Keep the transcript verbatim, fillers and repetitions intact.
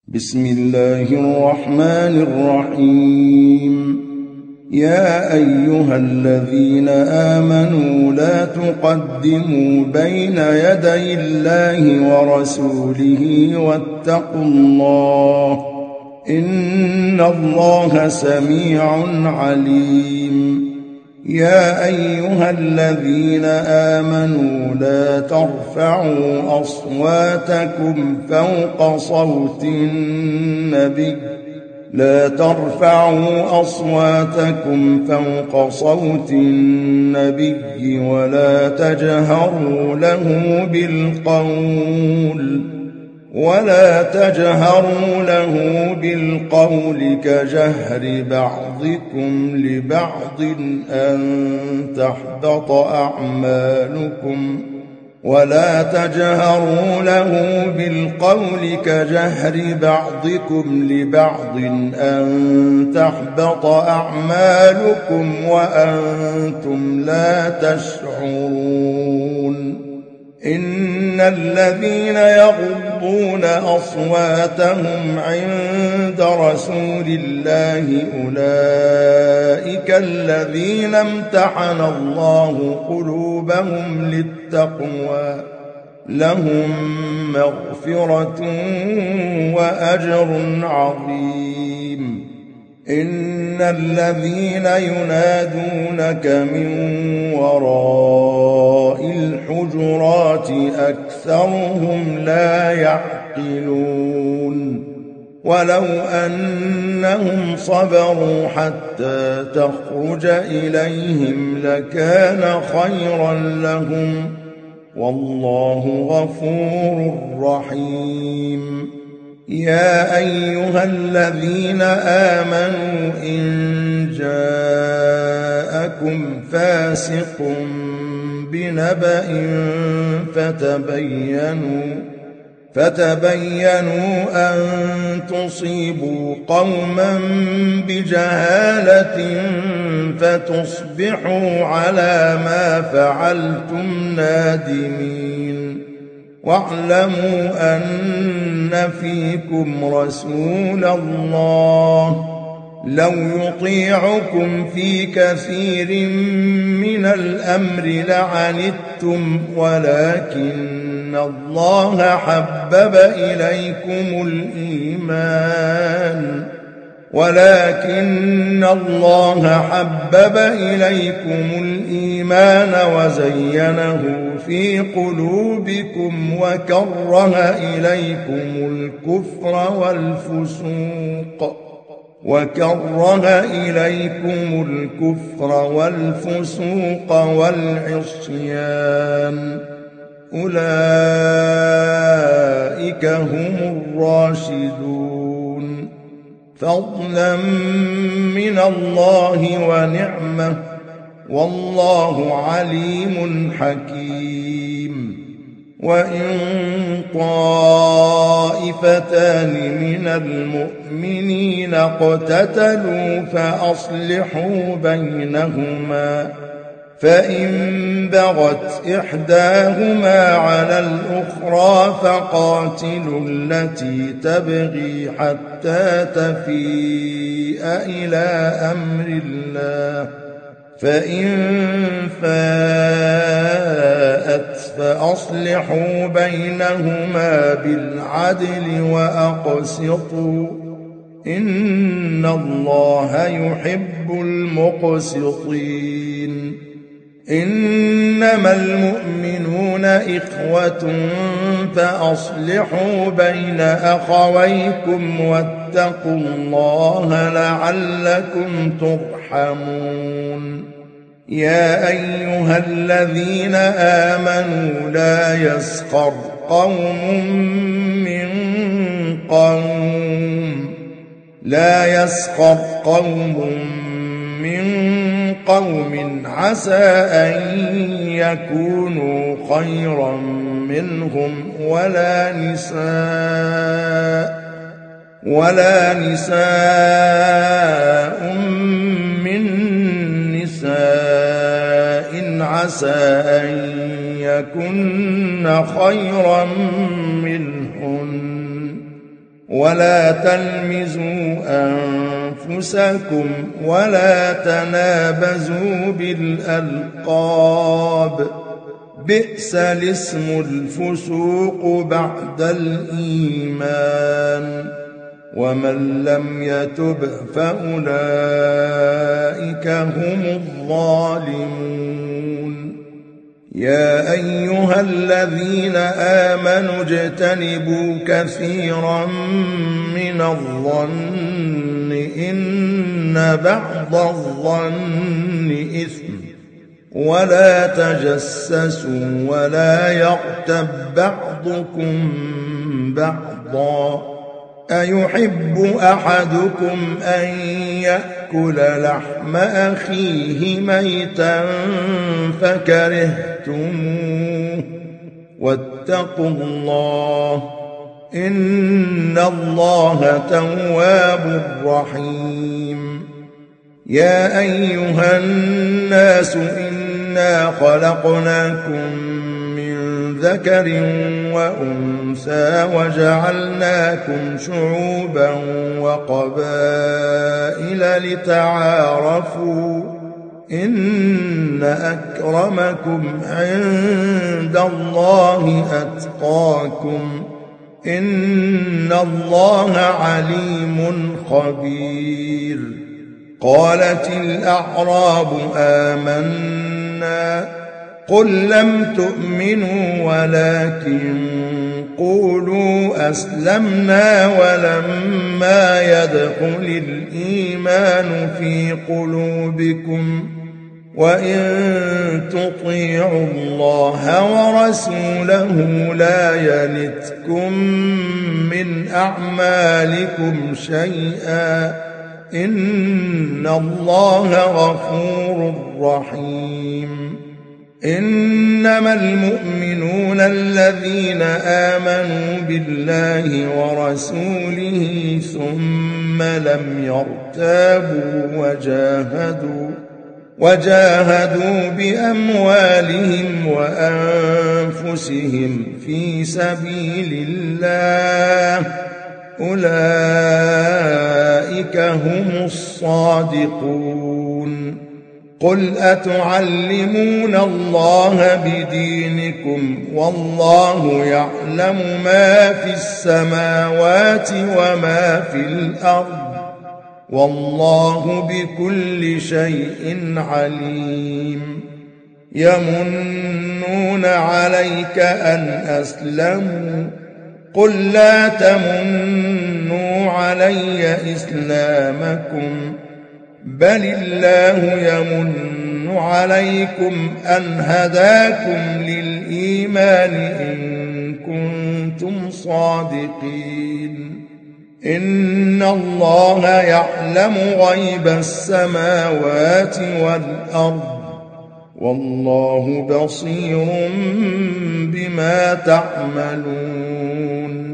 بسم الله الرحمن الرحيم. يا أيها الذين آمنوا لا تقدموا بين يدي الله ورسوله واتقوا الله إن الله سميع عليم. يا أيها الذين آمنوا لا ترفعوا أصواتكم فوق صوت النبي لا ترفعوا أصواتكم فوق صوت النبي ولا تجهروا له بالقول ولا تجهروا له بالقول كجهر بعضكم لبعض أن تحبط أعمالكم ولا تجهروا له بالقول كجهر بعضكم لبعض أن تحبط أعمالكم وأنتم لا تشعرون. إن الذين يغضون أصواتهم عند رسول الله أولئك الذين امتحن الله قلوبهم للتقوى لهم مغفرة وأجر عظيم. إن الذين ينادونك من وراء الحجرات أكثرهم لا يعقلون. ولو أنهم صبروا حتى تخرج إليهم لكان خيرا لهم والله غفور رحيم. يا أيها الذين آمنوا إن جاءكم فاسق بنبأ فتبينوا فتبينوا أن تصيبوا قوما بجهالة فتصبحوا على ما فعلتم نادمين. واعلموا أن فيكم رسول الله لو يطيعكم في كثير من الأمر لعنتم ولكن الله حبب إليكم الإيمان ولكن الله حبب إليكم الإيمان وزينه في قلوبكم وكره إليكم الكفر والفسوق وكره إليكم الكفر والفسوق والعصيان أولئك هم الراشدون فضلا من الله ونعمة والله عليم حكيم. وإن طائفتان من المؤمنين اقتتلوا فأصلحوا بينهما فإن بغت إحداهما على الأخرى فقاتلوا التي تبغي حتى تفيء إلى أمر الله فإن فاءت فأصلحوا بينهما بالعدل وأقسطوا إن الله يحب المقسطين. إنما المؤمنون إخوة فأصلحوا بين أخويكم واتقوا الله لعلكم ترحمون. يا أيها الذين آمنوا لا يسخر قوم من قوم لا يسخر قوم من قوم عسى أن يكونوا خيرا منهم ولا نساء ولا نساء من نساء عسى أن يكن خيرا منهن ولا تلمزوا أنفسكم ولا تنابزوا بالألقاب بئس الاسم الفسوق بعد الإيمان ومن لم يتب فأولئك هم الظالمون يا أيها الذين آمنوا اجتنبوا كثيرا من الظن إن بعض الظن إثم ولا تجسسوا ولا يغتب بعضكم بعضا أيحب أحدكم أن يأكل لحم أخيه ميتا فكرهتموه واتقوا الله إن الله تواب رحيم يا أيها الناس إنا خلقناكم من ذكر وأنثى وجعلناكم شعوبا وقبائل لتعارفوا إن أكرمكم عند الله أتقاكم إن الله عليم خبير قالت الأعراب آمنا قل لم تؤمنوا ولكن قولوا أسلمنا ولما يدخل الإيمان في قلوبكم وإن تطيعوا الله ورسوله لا يلتكم من أعمالكم شيئا إن الله غفور رحيم إنما المؤمنون الذين آمنوا بالله ورسوله ثم لم يرتابوا وجاهدوا وجاهدوا بأموالهم وأنفسهم في سبيل الله أولئك هم الصادقون قل أتعلمون الله بدينكم والله يعلم ما في السماوات وما في الأرض والله بكل شيء عليم يمنون عليك أن أسلموا قل لا تمنوا علي إسلامكم بل الله يمن عليكم أن هداكم للإيمان إن كنتم صادقين إن الله يعلم غيب السماوات والأرض والله بصير بما تعملون